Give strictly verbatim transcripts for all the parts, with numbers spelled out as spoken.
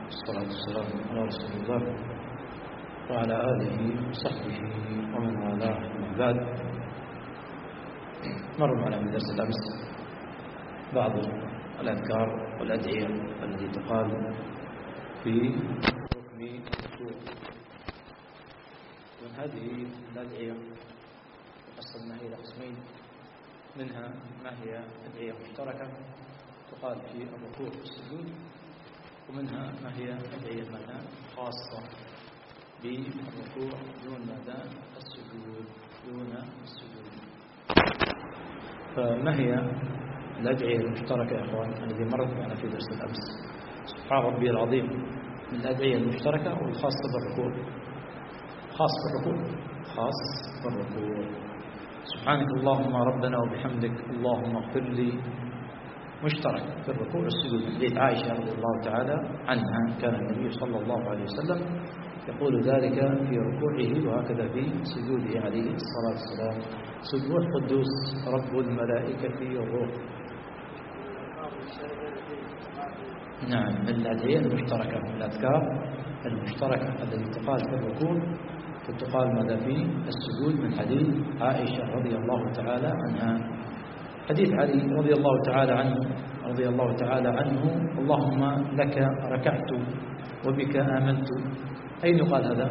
والصلاة والسلام على رسول الله وعلى آله وصحبه ومن والاه من بعد. مر معنا في درس الأمس بعض الأذكار والأدعية التي تقال في ركن الوضوء. من هذه الأدعية قسمناها إلى قسمين، منها ما هي أدعية مشتركة تقال في الركوع والسجود، ومنها ما هي أدعية مثلا خاصة بالركوع دون مدى السجود دون السجود. فما هي الأدعية المشتركة يا أخوان التي مرت معنا في درس الأمس؟ سبحان ربي العظيم من الأدعية المشتركة والخاصة بالركوع. خاص بالركوع خاص بالركوع سبحانك اللهم ربنا وبحمدك اللهم اغفر لي، مشترك في الركوع والسجود. حديث عائشة رضي الله تعالى عنها كان النبي صلى الله عليه وسلم يقول ذلك في ركوعه وهكذا في سجوده عليه الصلاة والسلام. سبوح قدوس رب الملائكة والروح. نعم، من الأدعية المشتركة، من الأذكار المشتركة التي تقال في الركوع وتقال ماذا في السجود، من حديث عائشة رضي الله تعالى عنها. حديث علي رضي الله تعالى عنه رضي الله تعالى عنه اللهم لك ركعت وبك آمنت. أين يقال هذا؟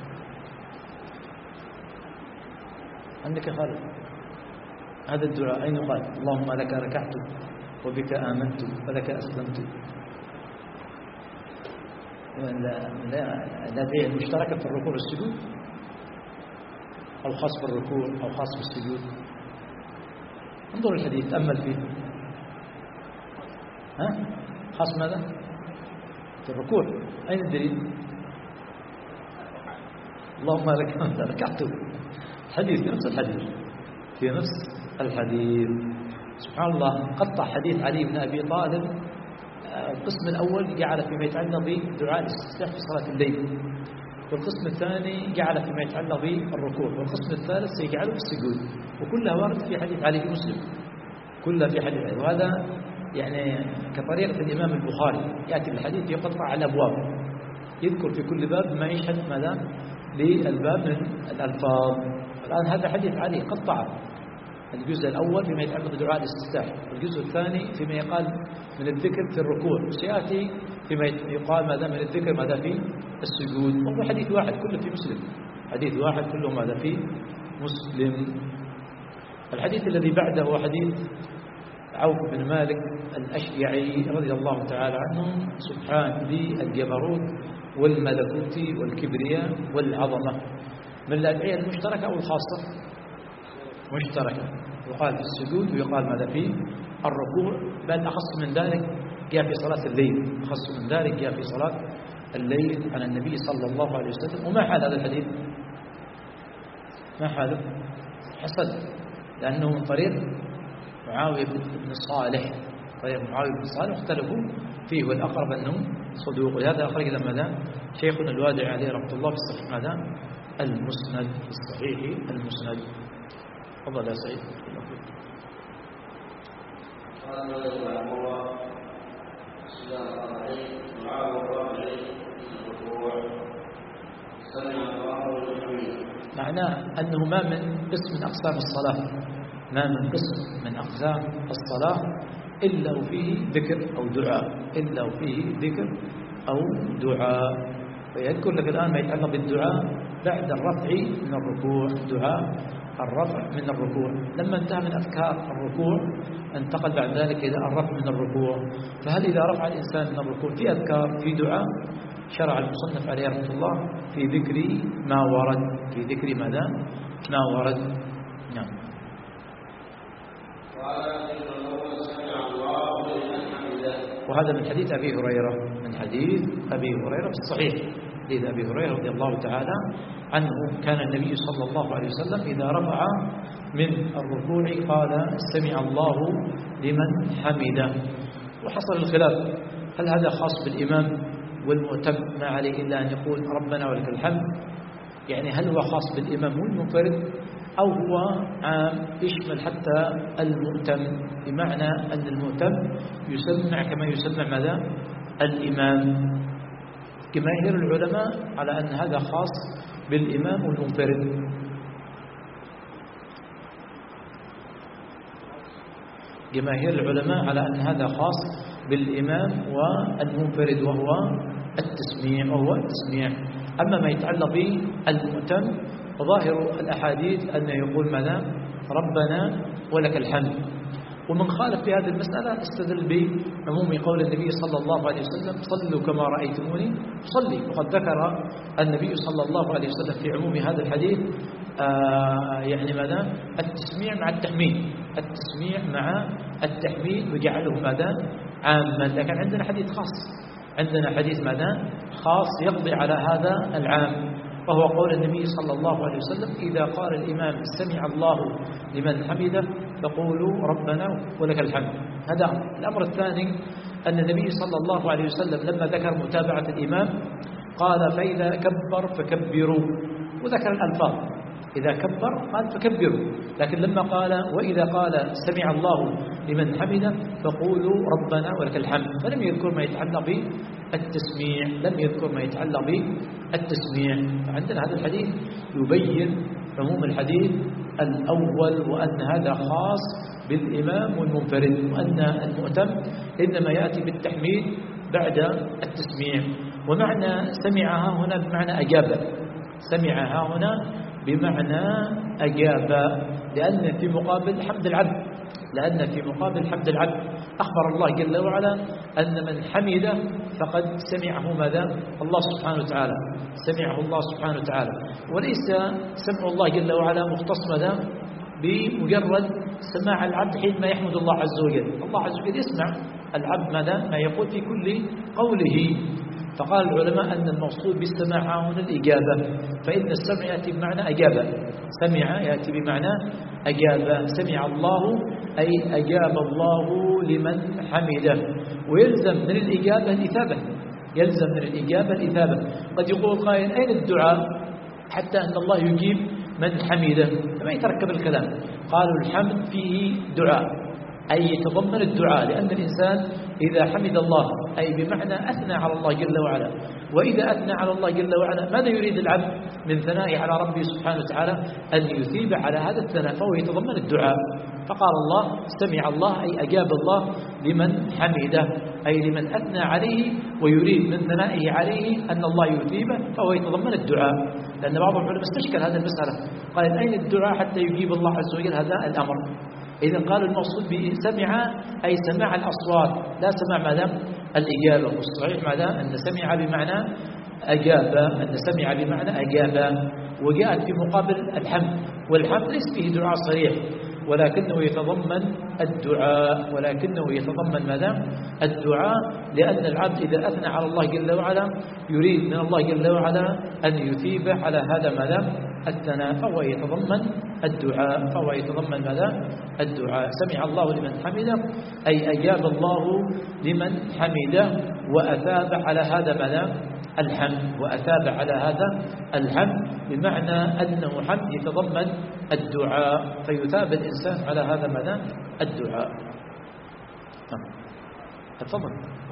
عندك يا خالد هذا الدعاء أين يقال؟ اللهم لك ركعت وبك آمنت ولك أسلمت. الأدعية المشتركة في الركوع والسجود، أو خاص بالركوع أو خاص بالسجود. انظر الحديث تأمل فيه. ها؟ خاص ماذا؟ في الركوع. أين الدليل؟ اللهم لك ركعت. حديث في نفس الحديث في نفس الحديث سبحان الله. قطع حديث علي بن أبي طالب القسم الأول جعل فيما يتعلق بدعاء الاستفتاح في صلاة الليل، والقسم الثاني جعل فيما يتعلق بالركوع، والقسم الثالث سيجعله في السجود، وكلها وارد في حديث علي في مسلم، كلها في حديث علي. وهذا يعني كطريقة الإمام البخاري، يأتي بالحديث يقطع على الأبواب، يذكر في كل باب ما يشهد ماذا للباب من الألفاظ. الآن هذا حديث علي قطع الجزء الأول فيما يتعلق بدعاء الاستفتاح، والجزء الثاني فيما يقال من الذكر في الركوع، وسيأتي فيما يقال ماذا من الذكر ماذا في السجود. وهو حديث واحد كله في مسلم، حديث واحد كله ماذا في مسلم. الحديث الذي بعده هو حديث عوف بن مالك الأشيعي رضي الله تعالى عنه. سبحان ذي الجبروت والملكوت والكبرياء والعظمة. من الأدعية المشتركة أو الخاصة؟ مشتركة، يقال في السجود ويقال ماذا في الركوع، بل أخص من ذلك جاء في صلاة الليل، أخص من ذلك جاء في صلاة الليل عن النبي صلى الله عليه وسلم. وما حال هذا الحديث؟ ما حاله؟ حسن، لأنه من طريق معاوية بن صالح، طريق معاوية بن صالح اختلفوا فيه، والأقرب أنه صدوق. ولهذا أخرج لما ذا شيخنا الوادع عليه رحمة الله في الصحيح ماذا؟ المسند، في الصحيح المسند. تفضل يا سعيد. قال رحمه الله السلام عليكم وعلى سمع الله لمن. معناه أنه ما من قسم من أقسام الصلاة، ما من قسم من أقسام الصلاة إلا وفيه ذكر أو دعاء، إلا وفيه ذكر أو دعاء. فيذكر لك الآن ما يتعلق بالدعاء بعد الرفع من الركوع، دعاء الرفع من الركوع. لما انتهى من أذكار الركوع انتقل بعد ذلك إلى الرفع من الركوع. فهل إذا رفع الإنسان من الركوع في أذكار في دعاء؟ شرع المصنف عليه رحمه الله في ذكر ما ورد، في ذكر ماذا؟ ما ورد. نعم. وهذا من حديث أبي هريرة، من حديث أبي هريرة في الصحيح، حديث أبي هريرة رضي الله تعالى عنه كان النبي صلى الله عليه وسلم إذا رفع من الركوع قال سمع الله لمن حمده. وحصل الخلاف، هل هذا خاص بالإمام والمؤتم ما عليه إلا أن يقول ربنا ولك الحمد؟ يعني هل هو خاص بالإمام والمنفرد أو هو عام يشمل حتى المؤتم، بمعنى أن المؤتم يسمع كما يسمع ماذا؟ الإمام. جماهير العلماء على أن هذا خاص بالإمام والمنفرد. جماهير العلماء على أن هذا خاص بالإمام والمنفرد وهو التسميع وهو التسميع. أما ما يتعلق بالمؤتم فظاهر الأحاديث أن يقول ماذا؟ ربنا ولك الحمد. ومن خالف في هذه المسألة استدل بعموم قول النبي صلى الله عليه وسلم صلوا كما رأيتموني صلي. وقد ذكر النبي صلى الله عليه وسلم في عموم هذا الحديث آه يعني ماذا؟ التسميع مع التحميد، التسميع مع التحميد وجعله ماذا؟ عاما. لكن عندنا حديث خاص، عندنا حديث ماذا؟ خاص يقضي على هذا العام، وهو قول النبي صلى الله عليه وسلم إذا قال الإمام سمع الله لمن حمده فقولوا ربنا ولك الحمد. هذا أمر. الأمر الثاني أن النبي صلى الله عليه وسلم لما ذكر متابعة الإمام قال فإذا كبر فكبروا، وذكر الألفاظ إذا كبر قال فكبروا، لكن لما قال وإذا قال سمع الله لمن حمده فقولوا ربنا ولك الحمد فلم يذكر ما يتعلق بالتسميع، لم يذكر ما يتعلق بالتسميع. فعندنا هذا الحديث يبين عموم الحديث الأول وأن هذا خاص بالإمام والمنفرد، وأن المؤتم إنما يأتي بالتحميد بعد التسميع. ومعنى سمعها هنا بمعنى أجاب، سمعها هنا بمعنى أجاب، لأن في مقابل حمد العبد، لأن في مقابل حمد العبد أخبر الله جل وعلا أن من حمده فقد سمعه ماذا؟ الله سبحانه وتعالى، سمعه الله سبحانه وتعالى. وليس سمع الله جل وعلا مختص ماذا؟ بمجرد سماع العبد حينما يحمد الله عز وجل. الله عز وجل يسمع العبد ماذا؟ ما يقول في كل قوله. فقال العلماء أن المقصود بالسماع هنا الإجابة، فإن السمع يأتي بمعنى أجابة، سمع يأتي بمعنى أجابة، سمع الله أي أجاب الله لمن حمده. ويلزم من الإجابة الإثابة، يلزم من الإجابة الإثابة. قد يقول قائل أين الدعاء حتى أن الله يجيب من حمده؟ فما يتركب الكلام. قالوا الحمد فيه دعاء أي يتضمن الدعاء، لأن الإنسان إذا حمد الله أي بمعنى أثنى على الله جل وعلا، وإذا أثنى على الله جل وعلا ماذا يريد العبد من ثنائه على ربه سبحانه وتعالى؟ أن يثيب على هذا الثناء، فهو يتضمن الدعاء. فقال الله سمع الله أي أجاب الله لمن حمده، أي لمن أثنى عليه ويريد من ثنائه عليه أن الله يثيبه، فهو يتضمن الدعاء. لأن بعض العلماء استشكل هذه المسألة، قال أين الدعاء حتى يجيب الله عز وجل هذا الأمر؟ إذا قالوا المقصود به سمع أي سماع الأصوات، لا سمع ماذا؟ الإجابة. والصحيح ماذا؟ أن سمع بمعنى أجاب، أن سمع بمعنى أجاب. وجاءت في مقابل الحمد، والحمد ليس فيه دعاء صريح ولكنه يتضمن الدعاء، ولكنه يتضمن ماذا؟ الدعاء، لأن العبد إذا أثنى على الله جل وعلا يريد من الله جل وعلا أن يثيب على هذا ماذا؟ الثناء، فهو يتضمن الدعاء، فهو يتضمن ماذا؟ الدعاء. سمع الله لمن حمده أي أجاب الله لمن حمده وأثاب على هذا ماذا؟ الحمد، وأثاب على هذا الحمد بمعنى أنه حمد يتضمن الدعاء، فيثاب الإنسان على هذا ماذا؟ الدعاء. تفضل.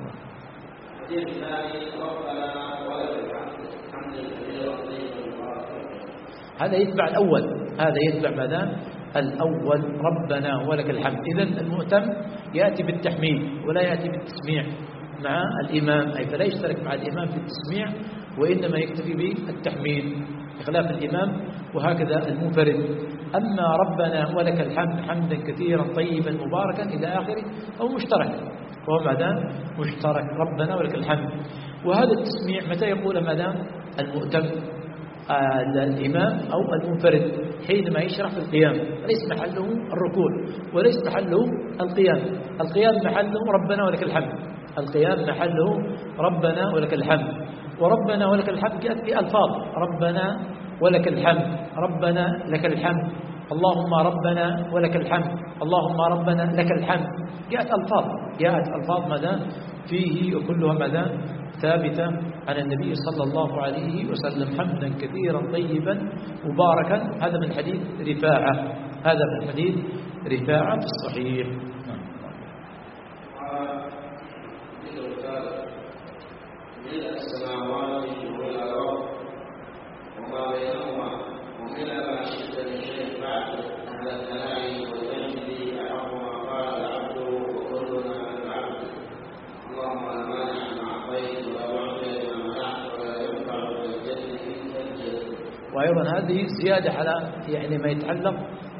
هذا يتبع الأول، هذا يتبع ماذا؟ الأول ربنا ولك الحمد. إذن المؤتم يأتي بالتحميد ولا يأتي بالتسميع مع الإمام، أي فلا يشترك مع الإمام في التسميع وإنما يكتفي بالتحميد بخلاف الإمام، وهكذا المنفرد. أما ربنا ولك الحمد حمدا كثيرا طيبا مباركا إلى آخره أو مشترك، وهو ماذا؟ مشترك ربنا ولك الحمد. وهذا التسميع متى يقول ماذا؟ المؤتم آه الإمام أو المنفرد حينما يشرح في القيام، ليس محله الركوع وليس محله القيام. القيام محله ربنا ولك الحمد، القيام محله ربنا ولك الحمد. وربنا ولك الحمد جاءت بألفاظ ربنا ولك الحمد، ربنا لك الحمد، اللهم ربنا ولك الحمد، اللهم ربنا لك الحمد. جاءت ألفاظ، جاءت ألفاظ ماذا؟ فيه وكلها ماذا؟ ثابتة عن النبي صلى الله عليه وسلم حمدا كثيرا طيبا مباركا. هذا من حديث رفاعة، هذا من حديث رفاعة في الصحيح. السماوات وأيضا هذه زيادة على يعني ما يتعلق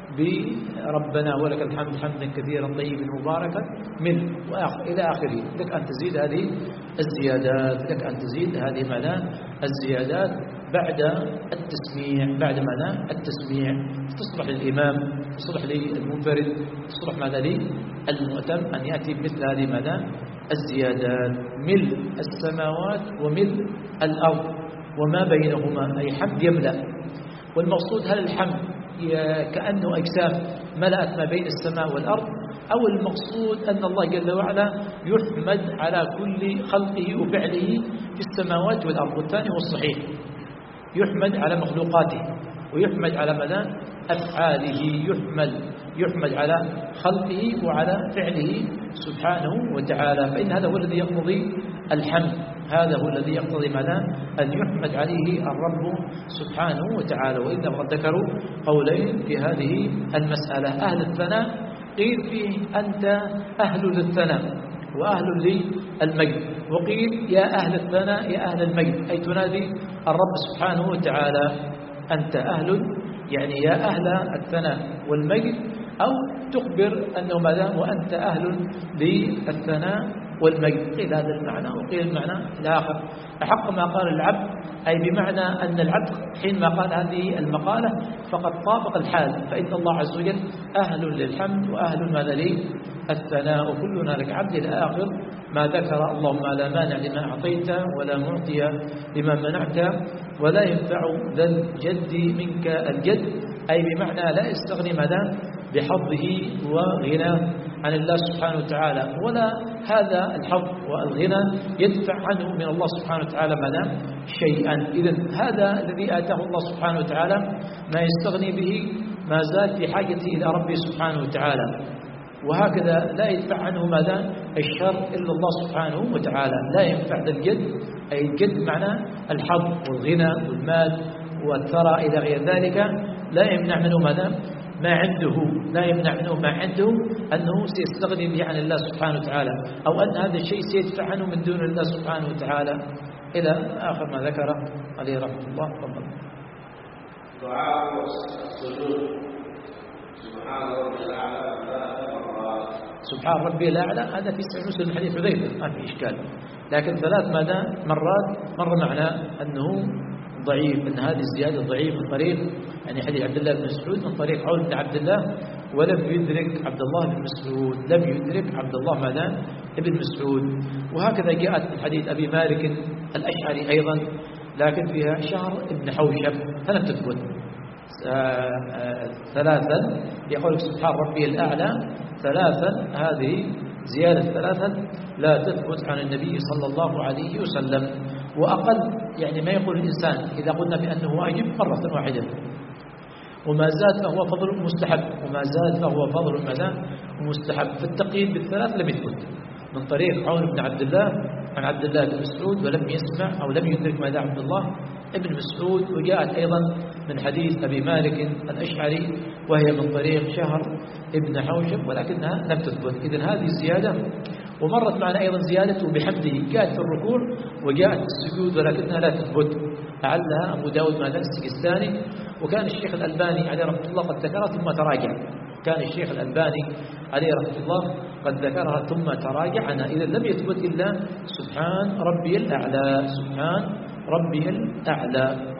بربنا ولك الحمد حمدا كثيرا طيبا مباركا منه إلى آخره. لك أن تزيد هذه الزيادات، لك أن تزيد هذه معنى الزيادات بعد التسميع، بعد معنى التسميع تصلح للإمام، تصلح للمنفرد، تصلح ماذا للمؤتم أن يأتي بمثل هذه معنى الزيادات. ملء السماوات وملء الأرض وما بينهما، أي حمد يملأ. والمقصود هل الحمد كأنه أجسام ملأت ما بين السماء والأرض، أو المقصود أن الله جل وعلا يحمد على كل خلقه وفعله في السماوات والأرض؟ والثاني هو الصحيح، يحمد على مخلوقاته ويحمد على مدى أفعاله، يحمد يحمد على خلقه وعلى فعله سبحانه وتعالى. فإن هذا هو الذي يقتضي الحمد، هذا هو الذي يقتضي معناه أن يحمد عليه الرب سبحانه وتعالى. وإنما قد ذكروا قولين في هذه المسألة. أهل الثناء قيل فيه أنت أهل للثناء وأهل للمجد، وقيل يا أهل الثناء يا أهل المجد، أي تنادي الرب سبحانه وتعالى أنت أهل، يعني يا أهل الثناء والمجد، أو تخبر أنه ماذا وأنت أهل للثناء والمجد. قيل هذا المعنى وقيل المعنى الآخر. أحق ما قال العبد، أي بمعنى أن العبد حينما قال هذه المقالة فقد طابق الحال، فإن الله عز وجل أهل للحمد وأهل ماذا للثناء، وكلنا لك عبد إلى آخر ما ذكر. اللهم لا مانع لما أعطيت ولا معطي لما منعت ولا ينفع ذا الجد منك الجد، أي بمعنى لا يستغني ماذا بحظه وغناه عن الله سبحانه وتعالى، ولا هذا الحظ والغنى يدفع عنه من الله سبحانه وتعالى ماذا شيئا. إذن هذا الذي آتاه الله سبحانه وتعالى ما يستغني به ما زال في حاجته إلى ربه سبحانه وتعالى، وهكذا لا يدفع عنه ماذا الشر إلا الله سبحانه وتعالى. لا ينفع ذا الجد، أي الجد معنى الحظ والغنى والمال والثرى إلى غير ذلك، لا يمنع منه ماذا ما عنده، لا يمنع منه ما عنده أنه سيستغني به عن الله سبحانه وتعالى، أو أن هذا الشيء سيدفع عنه من دون الله سبحانه وتعالى، إلى آخر ما ذكره عليه رحمه الله. تفضل. دعاء السجود سبحان ربي الأعلى ثلاث مرات. سبحان ربي الأعلى هذا في صحيح مسلم من حديث حذيفة ما في إشكال، لكن ثلاث ماذا مرات مر معنا أنه ضعيف، أن هذه الزيادة ضعيف من طريق يعني حديث عبد الله بن مسعود من طريق عون بن عبد الله، ولم يدرك عبد الله بن مسعود، لم يدرك عبد الله ماذا ابن مسعود. وهكذا جاءت من حديث أبي مالك الأشعري أيضا، لكن فيها شهر ابن حوشب فلم تثبت. ثلاثا يقول سبحان ربي الأعلى ثلاثا، هذه زيادة ثلاثا لا تثبت عن النبي صلى الله عليه وسلم. وأقل يعني ما يقول الإنسان إذا قلنا بأنه واجب مرة واحدة، وما زاد فهو فضل مستحب، وما زاد فهو فضل ماذا مستحب. فالتقييد بالثلاث لم يثبت من طريق عون بن عبد الله عن عبد الله بن مسعود، ولم يسمع أو لم يدرك ماذا عبد الله ابن مسعود. وجاءت أيضا من حديث أبي مالك الأشعري وهي من طريق شهر ابن حوشب، ولكنها لم تثبت. إذن هذه الزيادة. ومرت معنا أيضا زيادته بحمده، جاءت في الركوع وجاءت في السجود ولكنها لا تثبت، لعلها أبو داود ماذا السجستاني. وكان الشيخ الألباني عليه رحمة الله قد ذكرها ثم تراجع، كان الشيخ الألباني عليه رحمة الله قد ذكرها ثم تراجع عنها. إذا لم يثبت إلا سبحان ربي الأعلى، سبحان ربي الأعلى.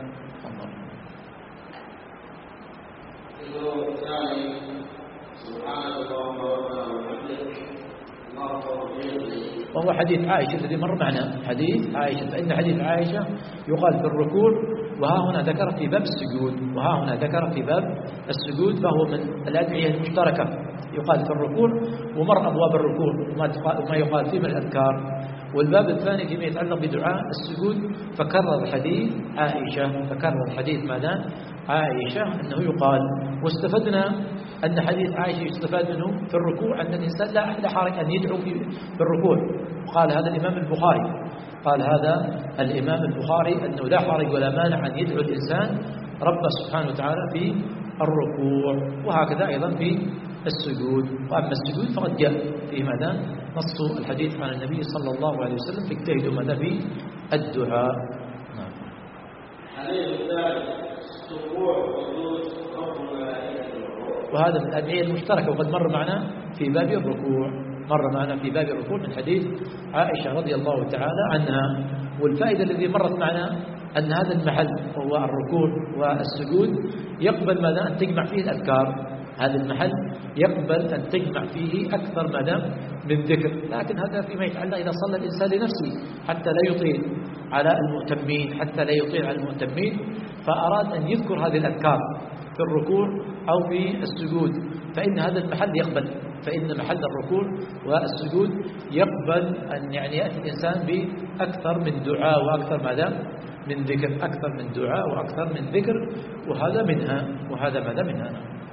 وهو حديث عائشة الذي مر معنا، حديث عائشة، فإن حديث عائشة يقال في الركوع، وها هنا ذكر في باب السجود، وها هنا ذكر في باب السجود، فهو من الأدعية المشتركة يقال في الركوع، ومر أبواب الركوع وما يقال فيه من الأذكار. والباب الثاني فيما يتعلق بدعاء السجود فكرر حديث عائشة، فكرر حديث ماذا عائشة أنه يقال. واستفدنا أن حديث عائشة يستفاد منه في الركوع أن الإنسان لا حرج أن يدعو في الركوع. قال هذا الإمام البخاري قال هذا الإمام البخاري أنه لا حرج ولا مانع أن يدعو الإنسان رب سبحانه وتعالى في الركوع، وهكذا أيضا في السجود. وأما السجود فقد جاء في ماذا نص الحديث عن النبي صلى الله عليه وسلم فاجتهدوا ماذا في الدعاء. حديث الثالث وهذا من الأدعية المشتركة، وقد مر معنا في باب الركوع مر معنا في باب الركوع من حديث عائشة رضي الله تعالى عنها. والفائدة الذي مرت معنا أن هذا المحل وهو الركوع والسجود يقبل ماذا أن تجمع فيه الأذكار. هذا المحل يقبل أن تجمع فيه أكثر ماذا من ذكر، لكن هذا فيما يتعلق إذا صلى الإنسان لنفسه حتى لا يطيل على المؤتمين حتى لا يطيل على المؤتمين، فأراد أن يذكر هذه الأذكار في الركوع أو في السجود، فإن هذا المحل يقبل فإن محل الركوع والسجود يقبل أن يعني يأتي الإنسان بأكثر من دعاء وأكثر ماذا من ذكر أكثر من دعاء وأكثر من ذكر، وهذا منها وهذا ماذا منها.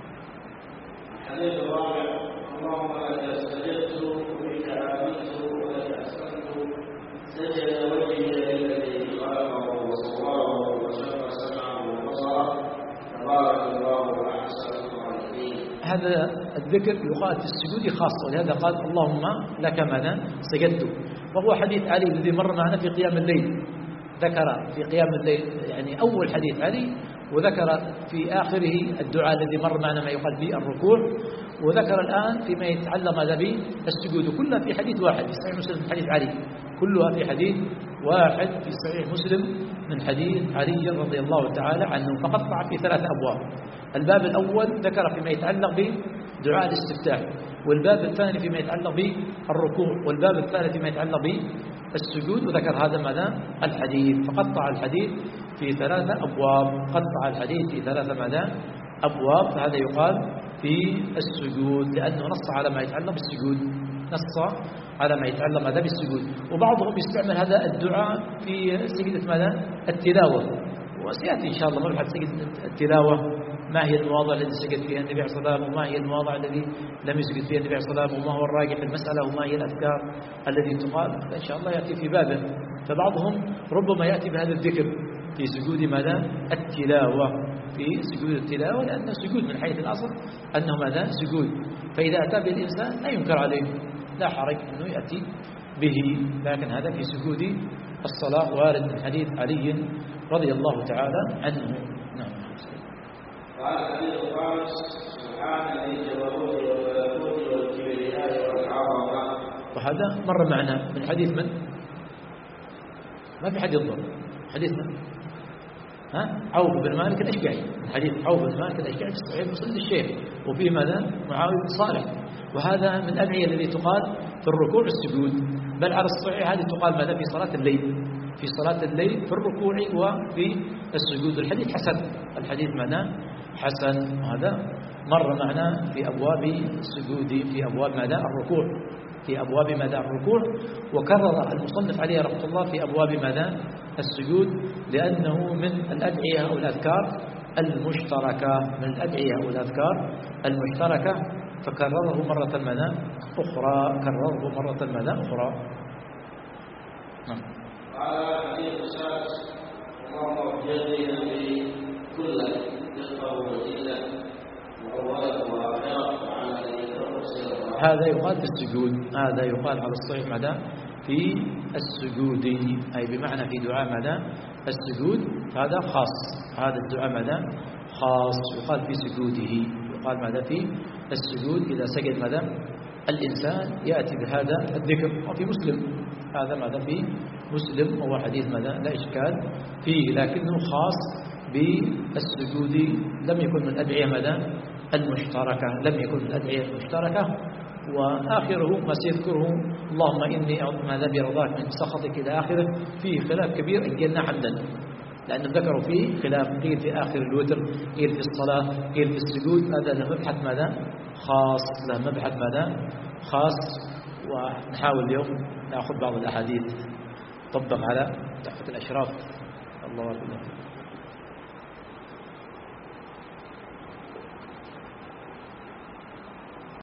الحديث الرابع: اللهم لك سجدت وبك آمنت ولك أسلمت، سجد وجهي الذي خلقه وصوره وشق سمعه وبصره، تبارك الله أحسن الخالقين. هذا الذكر يقال في السجود خاصة، ولهذا قال اللهم لك ماذا سجدت، وهو حديث علي الذي مر معنا في قيام الليل، ذكر في قيام الليل يعني أول حديث علي، وذكر في آخره الدعاء الذي مر معنا ما يقال فيه الركوع، وذكر الآن فيما يتعلق ماذا به السجود، كلها في حديث واحد في صحيح مسلم من حديث علي، كلها في حديث واحد في صحيح مسلم من حديث علي رضي الله تعالى عنه، فقطع في ثلاث أبواب. الباب الأول ذكر فيما يتعلق بدعاء الاستفتاح، والباب الثاني فيما يتعلق بالركوع، والباب الثالث فيما يتعلق بالسجود، وذكر هذا ماذا الحديث، فقطع الحديث في ثلاثة أبواب قطع الحديث في ثلاثة ماذا أبواب. فهذا يقال في السجود لأنه نص على ما يتعلق بالسجود نص على ما يتعلق ماذا بالسجود. وبعضهم يستعمل هذا الدعاء في سجدة ماذا التلاوة، وسيأتي إن شاء الله مبحث سجدة التلاوة، ما هي المواضع التي سجد فيها النبي عليه الصلاة والسلام، وما هي المواضع التي لم يسجد فيها النبي عليه الصلاة والسلام، وما هو الراجح في المسألة، وما هي الأذكار التي تقال، إن شاء الله يأتي في بابه. فبعضهم ربما يأتي بهذا الذكر في سجود ماذا التلاوة في سجود التلاوة، لأن السجود من حيث الأصل أنه ماذا سجود، فإذا أتى به الإنسان لا ينكر عليه لا حرج أنه يأتي به، لكن هذا في سجود الصلاة وارد من حديث علي رضي الله تعالى عنه. نعم. قال الحديث الخامس: سبحان ذي الجبروت والملكوت والكبرياء والعظمة. وهذا مر معنا من حديث من؟ ما في حد يضبط حديث من؟ ها؟ عوف بن مالك الأشجعي، حديث عوف بن مالك الأشجعي في صحيح مسلم الشيخ، وفيه ماذا معاوية بن صالح. وهذا من الأدعية التي تقال في الركوع والسجود، بل على الصحيح هذه تقال ماذا في صلاة الليل في صلاة الليل في الركوع وفي السجود. الحديث حسن الحديث ماذا حسن. وهذا مر معنا في أبواب السجود في أبواب ماذا الركوع في أبواب ماذا الركوع، وكرر المصنف عليه رحمة الله في أبواب ماذا السجود، لأنه من الأدعية أو الأذكار المشتركة من الأدعية أو الأذكار المشتركة، فكرره مرة ماذا أخرى كرره مرة ماذا أخرى. نعم. قال الحديث السادس: اللهم اغفر لي كله دقه وجله وأوله وآخره وعلى ذي. هذا يقال في السجود هذا يقال على الصحيح ماذا في السجود، أي بمعنى في دعاء ماذا السجود، هذا خاص هذا الدعاء ماذا خاص يقال في سجوده يقال ماذا في السجود إذا سجد ماذا الإنسان يأتي بهذا الذكر. وفي مسلم هذا ماذا في مسلم وهو حديث ماذا لا إشكال فيه، لكنه خاص بالسجود، لم يكن من الأدعية ماذا المشتركة لم يكن من الأدعية المشتركة. وآخره ما سيذكره اللهم إني أعوذ ماذا برضاك من سخطك إلى آخره، فيه خلاف كبير إن قلنا حمدا، لأنه ذكروا فيه خلاف، قيل في آخر الوتر، قيل في الصلاة، قيل في السجود. هذا له مبحث ماذا خاص له مبحث ماذا خاص. ونحاول اليوم نأخذ بعض الأحاديث طبق على تحفة الأشراف. الله أكبر.